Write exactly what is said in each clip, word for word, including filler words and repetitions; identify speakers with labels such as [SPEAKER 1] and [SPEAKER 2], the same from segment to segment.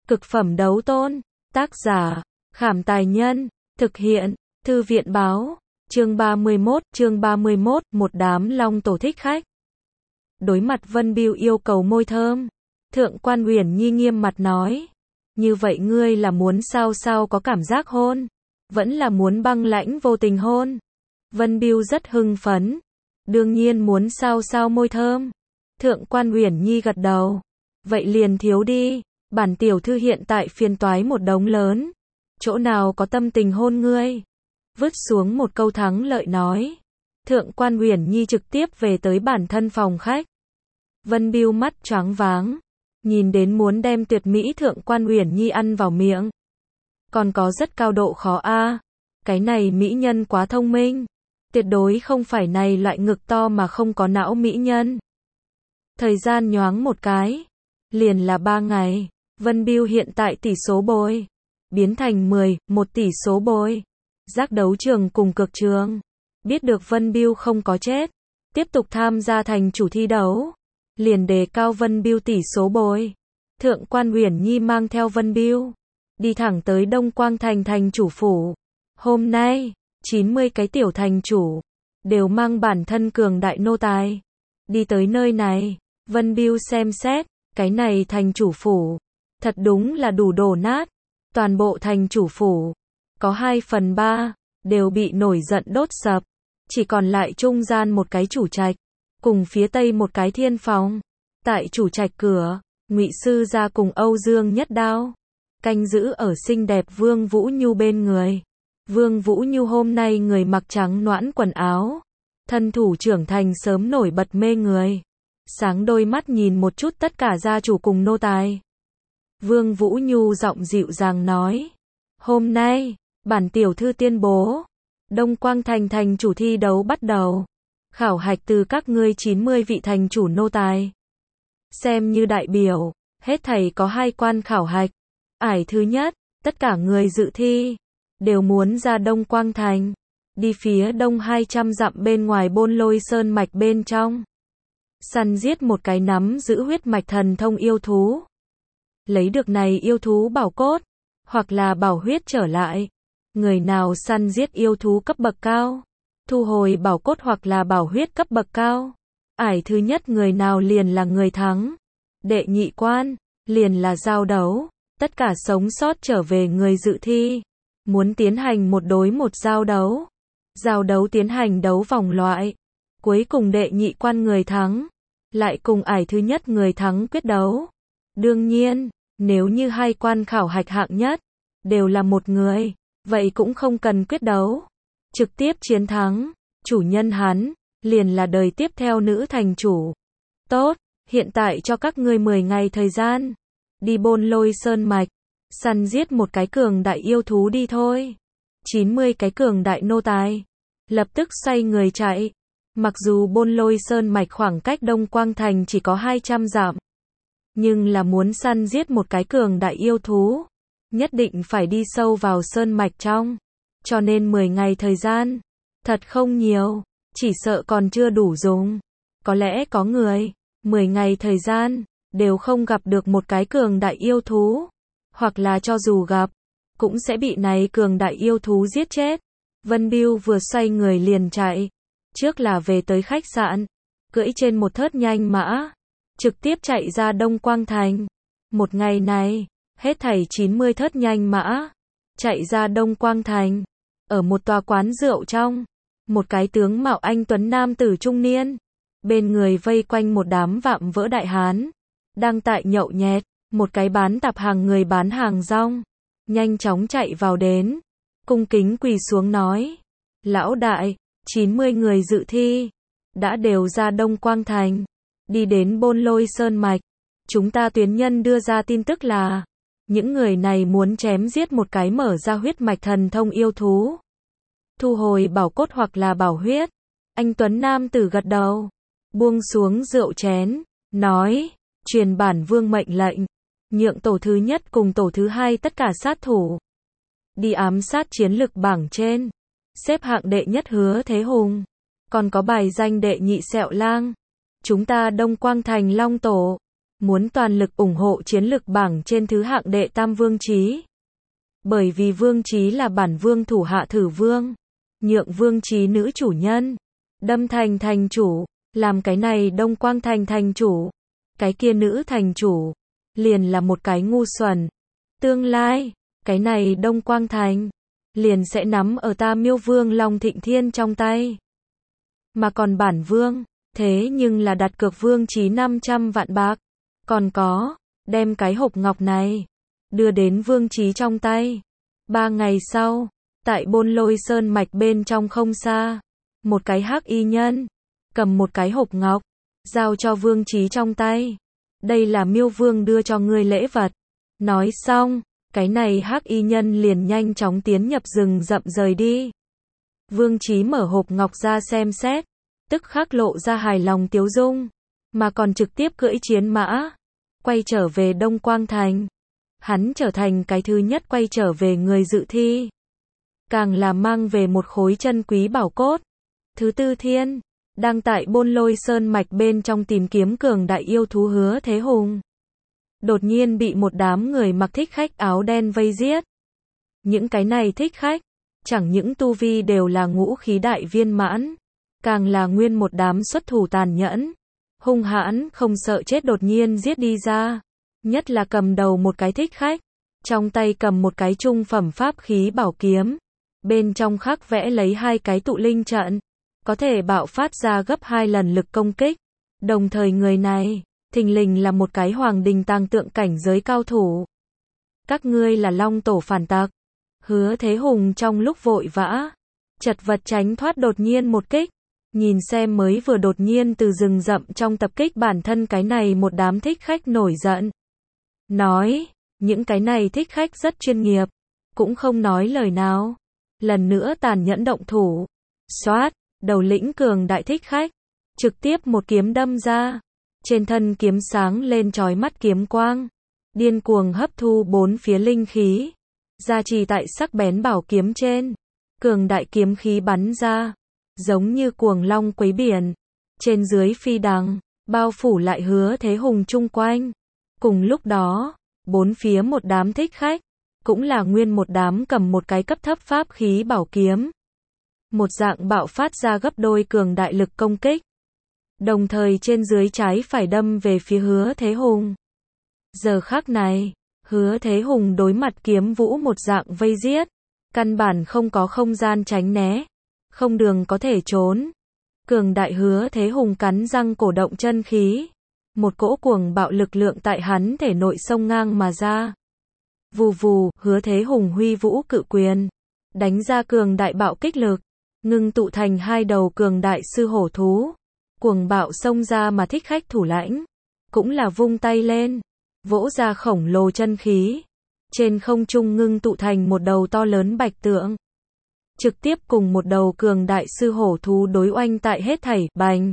[SPEAKER 1] Cực phẩm đấu tôn. Tác giả, Khảm Tài Nhân. Thực hiện, Thư viện Báo. Chương ba mươi mốt, chương ba mươi mốt, một đám long tổ thích khách. Đối mặt Vân Bưu yêu cầu môi thơm, Thượng quan Uyển Nhi nghiêm mặt nói. Như vậy ngươi là muốn sao sao có cảm giác hôn? Vẫn là muốn băng lãnh vô tình hôn? Vân Bưu rất hưng phấn. Đương nhiên muốn sao sao môi thơm. Thượng quan Uyển Nhi gật đầu. Vậy liền thiếu đi. Bản tiểu thư hiện tại phiền toái một đống lớn. Chỗ nào có tâm tình hôn ngươi? Vứt xuống một câu thắng lợi nói. Thượng quan Uyển Nhi trực tiếp về tới bản thân phòng khách. Vân Bưu mắt choáng váng. Nhìn đến muốn đem tuyệt mỹ Thượng quan Uyển Nhi ăn vào miệng. Còn có rất cao độ khó a. Cái này mỹ nhân quá thông minh. Tuyệt đối không phải này loại ngực to mà không có não mỹ nhân. Thời gian nhoáng một cái. Liền là ba ngày. Vân Bưu hiện tại tỷ số bồi. Biến thành mười, một tỷ số bồi. Giác đấu trường cùng cực trường. Biết được Vân Bưu không có chết. Tiếp tục tham gia thành chủ thi đấu. Liền đề cao Vân Bưu tỷ số bồi. Thượng quan Uyển Nhi mang theo Vân Bưu. Đi thẳng tới Đông Quang thành thành chủ phủ. Hôm nay, chín mươi cái tiểu thành chủ. Đều mang bản thân cường đại nô tài. Đi tới nơi này. Vân Bưu xem xét. Cái này thành chủ phủ. Thật đúng là đủ đổ nát. Toàn bộ thành chủ phủ. Có hai phần ba. Đều bị nổi giận đốt sập. Chỉ còn lại trung gian một cái chủ trạch. Cùng phía tây một cái thiên phòng. Tại chủ trạch cửa. Ngụy Sư gia cùng Âu Dương Nhất Đao. Canh giữ ở xinh đẹp Vương Vũ Nhu bên người. Vương Vũ Nhu hôm nay người mặc trắng noãn quần áo. Thân thủ trưởng thành sớm nổi bật mê người. Sáng đôi mắt nhìn một chút tất cả gia chủ cùng nô tài. Vương Vũ Nhu giọng dịu dàng nói. Hôm nay, bản tiểu thư tuyên bố. Đông Quang thành thành chủ thi đấu bắt đầu. Khảo hạch từ các ngươi chín mươi vị thành chủ nô tài. Xem như đại biểu, hết thảy có hai quan khảo hạch. Ải thứ nhất, tất cả người dự thi. Đều muốn ra Đông Quang thành. Đi phía đông hai trăm dặm bên ngoài Bôn Lôi Sơn mạch bên trong. Săn giết một cái nắm giữ huyết mạch thần thông yêu thú. Lấy được này yêu thú bảo cốt, hoặc là bảo huyết trở lại. Người nào săn giết yêu thú cấp bậc cao, thu hồi bảo cốt hoặc là bảo huyết cấp bậc cao. Ải thứ nhất người nào liền là người thắng. Đệ nhị quan, liền là giao đấu. Tất cả sống sót trở về người dự thi. Muốn tiến hành một đối một giao đấu. Giao đấu tiến hành đấu vòng loại. Cuối cùng đệ nhị quan người thắng. Lại cùng ải thứ nhất người thắng quyết đấu. Đương nhiên, nếu như hai quan khảo hạch hạng nhất. Đều là một người. Vậy cũng không cần quyết đấu. Trực tiếp chiến thắng. Chủ nhân hắn. Liền là đời tiếp theo nữ thành chủ. Tốt, hiện tại cho các ngươi mười ngày thời gian. Đi Bôn Lôi Sơn mạch. Săn giết một cái cường đại yêu thú đi thôi. chín mươi cái cường đại nô tài. Lập tức xoay người chạy. Mặc dù Bôn Lôi Sơn mạch khoảng cách Đông Quang thành chỉ có hai trăm dặm. Nhưng là muốn săn giết một cái cường đại yêu thú. Nhất định phải đi sâu vào sơn mạch trong. Cho nên mười ngày thời gian. Thật không nhiều. Chỉ sợ còn chưa đủ dùng. Có lẽ có người. mười ngày thời gian. Đều không gặp được một cái cường đại yêu thú. Hoặc là cho dù gặp. Cũng sẽ bị này cường đại yêu thú giết chết. Vân Bưu vừa xoay người liền chạy. Trước là về tới khách sạn. Cưỡi trên một thớt nhanh mã. Trực tiếp chạy ra Đông Quang thành. Một ngày này. Hết thảy chín mươi thớt nhanh mã. Chạy ra Đông Quang thành. Ở một tòa quán rượu trong. Một cái tướng mạo anh tuấn nam tử trung niên. Bên người vây quanh một đám vạm vỡ đại hán. Đang tại nhậu nhẹt. Một cái bán tạp hàng người bán hàng rong. Nhanh chóng chạy vào đến. Cung kính quỳ xuống nói. Lão đại, chín mươi người dự thi. Đã đều ra Đông Quang thành. Đi đến Bôn Lôi Sơn mạch. Chúng ta tuyến nhân đưa ra tin tức là. Những người này muốn chém giết một cái mở ra huyết mạch thần thông yêu thú. Thu hồi bảo cốt hoặc là bảo huyết. Anh tuấn nam tử gật đầu. Buông xuống rượu chén. Nói. Truyền bản vương mệnh lệnh. Nhượng tổ thứ nhất cùng tổ thứ hai tất cả sát thủ. Đi ám sát chiến lực bảng trên. Xếp hạng đệ nhất Hứa Thế Hùng. Còn có bài danh đệ nhị Sẹo Lang. Chúng ta Đông Quang thành long tổ. muốn toàn lực ủng hộ chiến lực bảng trên thứ hạng đệ tam vương chí. Bởi vì vương chí là bản vương thủ hạ thử vương, nhượng vương chí nữ chủ nhân, đâm thành thành chủ, làm cái này Đông Quang thành thành chủ, cái kia nữ thành chủ, liền là một cái ngu xuẩn. Tương lai, cái này Đông Quang thành, liền sẽ nắm ở ta Miêu Vương Long Thịnh Thiên trong tay. Mà còn bản vương, thế nhưng là đặt cược vương chí năm trăm vạn bạc, còn có, đem cái hộp ngọc này, đưa đến vương chí trong tay. Ba ngày sau, tại Bôn Lôi Sơn mạch bên trong không xa, một cái hắc y nhân, cầm một cái hộp ngọc, giao cho vương chí trong tay. Đây là Miêu Vương đưa cho ngươi lễ vật. Nói xong, cái này hắc y nhân liền nhanh chóng tiến nhập rừng rậm rời đi. Vương chí mở hộp ngọc ra xem xét, tức khắc lộ ra hài lòng tiếu dung, mà còn trực tiếp cưỡi chiến mã, quay trở về Đông Quang thành. Hắn trở thành cái thứ nhất quay trở về người dự thi. Càng là mang về một khối chân quý bảo cốt. Thứ tư thiên, đang tại Bôn Lôi Sơn mạch bên trong tìm kiếm cường đại yêu thú Hứa Thế Hùng. Đột nhiên bị một đám người mặc thích khách áo đen vây giết. Những cái này thích khách, chẳng những tu vi đều là ngũ khí đại viên mãn, càng là nguyên một đám xuất thủ tàn nhẫn, hung hãn, không sợ chết đột nhiên giết đi ra. Nhất là cầm đầu một cái thích khách, trong tay cầm một cái trung phẩm pháp khí bảo kiếm, bên trong khắc vẽ lấy hai cái tụ linh trận, có thể bạo phát ra gấp hai lần lực công kích. Đồng thời người này, thình lình là một cái hoàng đình tàng tượng cảnh giới cao thủ. Các ngươi là Long tổ phản tặc. Hứa Thế Hùng trong lúc vội vã, chật vật tránh thoát đột nhiên một kích, nhìn xem mới vừa đột nhiên từ rừng rậm trong tập kích bản thân cái này một đám thích khách nổi giận. Nói, những cái này thích khách rất chuyên nghiệp, cũng không nói lời nào. Lần nữa tàn nhẫn động thủ, xoát, đầu lĩnh cường đại thích khách, trực tiếp một kiếm đâm ra. Trên thân kiếm sáng lên chói mắt kiếm quang, điên cuồng hấp thu bốn phía linh khí, gia trì tại sắc bén bảo kiếm trên. Cường đại kiếm khí bắn ra, giống như cuồng long quấy biển, trên dưới phi đằng, bao phủ lại Hứa Thế Hùng chung quanh. Cùng lúc đó, bốn phía một đám thích khách, cũng là nguyên một đám cầm một cái cấp thấp pháp khí bảo kiếm. Một dạng bạo phát ra gấp đôi cường đại lực công kích. Đồng thời trên dưới trái phải đâm về phía Hứa Thế Hùng. Giờ khắc này, Hứa Thế Hùng đối mặt kiếm vũ một dạng vây giết, căn bản không có không gian tránh né, không đường có thể trốn. Cường đại Hứa Thế Hùng cắn răng cổ động chân khí, một cỗ cuồng bạo lực lượng tại hắn thể nội xông ngang mà ra. Vù vù, Hứa Thế Hùng huy vũ cự quyền, đánh ra cường đại bạo kích lực, ngưng tụ thành hai đầu cường đại sư hổ thú. Cuồng bạo xông ra mà thích khách thủ lãnh, cũng là vung tay lên, vỗ ra khổng lồ chân khí, trên không trung ngưng tụ thành một đầu to lớn bạch tượng. Trực tiếp cùng một đầu cường đại sư hổ thú đối oanh tại hết thảy, bành.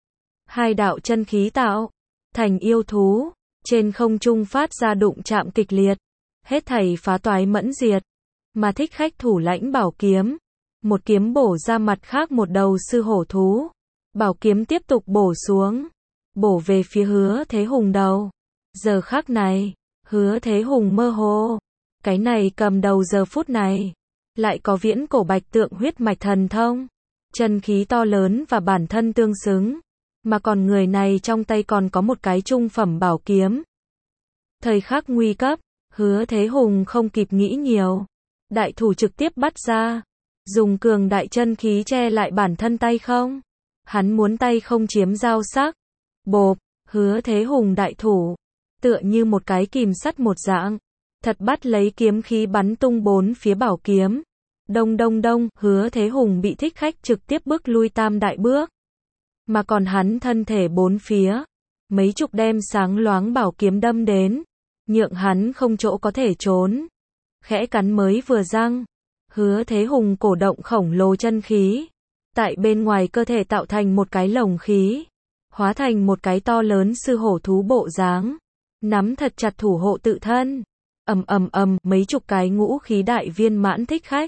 [SPEAKER 1] Hai đạo chân khí tạo thành yêu thú, trên không trung phát ra đụng chạm kịch liệt, hết thảy phá toái mẫn diệt. Mà thích khách thủ lãnh bảo kiếm, một kiếm bổ ra mặt khác một đầu sư hổ thú. Bảo kiếm tiếp tục bổ xuống, bổ về phía Hứa Thế Hùng đầu. Giờ khắc này, Hứa Thế Hùng mơ hồ, cái này cầm đầu giờ phút này, lại có viễn cổ bạch tượng huyết mạch thần thông, chân khí to lớn và bản thân tương xứng, mà còn người này trong tay còn có một cái trung phẩm bảo kiếm. Thời khắc nguy cấp, Hứa Thế Hùng không kịp nghĩ nhiều, đại thủ trực tiếp bắt ra, dùng cường đại chân khí che lại bản thân tay không. Hắn muốn tay không chiếm giao sắc. Bộp, Hứa Thế Hùng đại thủ, tựa như một cái kìm sắt một dạng, thật bắt lấy kiếm khí bắn tung bốn phía bảo kiếm. Đông đông đông, Hứa Thế Hùng bị thích khách trực tiếp bước lui tam đại bước. Mà còn hắn thân thể bốn phía, mấy chục đem sáng loáng bảo kiếm đâm đến, nhượng hắn không chỗ có thể trốn. Khẽ cắn mới vừa răng, Hứa Thế Hùng cổ động khổng lồ chân khí, tại bên ngoài cơ thể tạo thành một cái lồng khí, hóa thành một cái to lớn sư hổ thú bộ dáng, nắm thật chặt thủ hộ tự thân. Ầm ầm ầm, mấy chục cái ngũ khí đại viên mãn thích khách,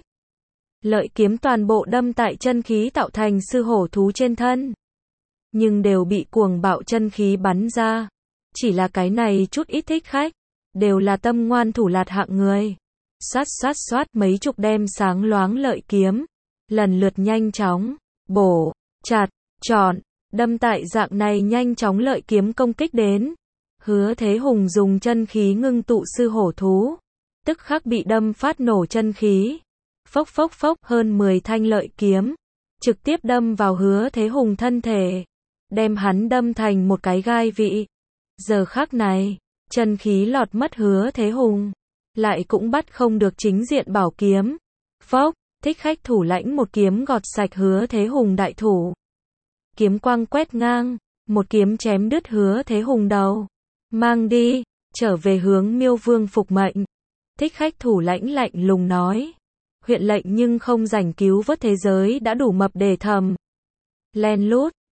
[SPEAKER 1] lợi kiếm toàn bộ đâm tại chân khí tạo thành sư hổ thú trên thân, nhưng đều bị cuồng bạo chân khí bắn ra, Chỉ là cái này chút ít thích khách, đều là tâm ngoan thủ lạt hạng người. Xoát xoát xoát mấy chục đem sáng loáng lợi kiếm, lần lượt nhanh chóng, bổ, chặt, chọn, đâm tại dạng này nhanh chóng lợi kiếm công kích đến. Hứa Thế Hùng dùng chân khí ngưng tụ sư hổ thú, tức khắc bị đâm phát nổ chân khí. Phốc phốc phốc hơn mười thanh lợi kiếm, trực tiếp đâm vào Hứa Thế Hùng thân thể, đem hắn đâm thành một cái gai vị. Giờ khắc này, chân khí lọt mất Hứa Thế Hùng, lại cũng bắt không được chính diện bảo kiếm. Phốc, thích khách thủ lãnh một kiếm gọt sạch Hứa Thế Hùng đại thủ. Kiếm quang quét ngang, một kiếm chém đứt Hứa Thế Hùng đầu. Mang đi, trở về hướng Miêu Vương phục mệnh. Thích khách thủ lãnh lạnh lùng nói. Huyện lệnh nhưng không rảnh cứu vớt thế giới đã đủ mập để thầm. Len lút,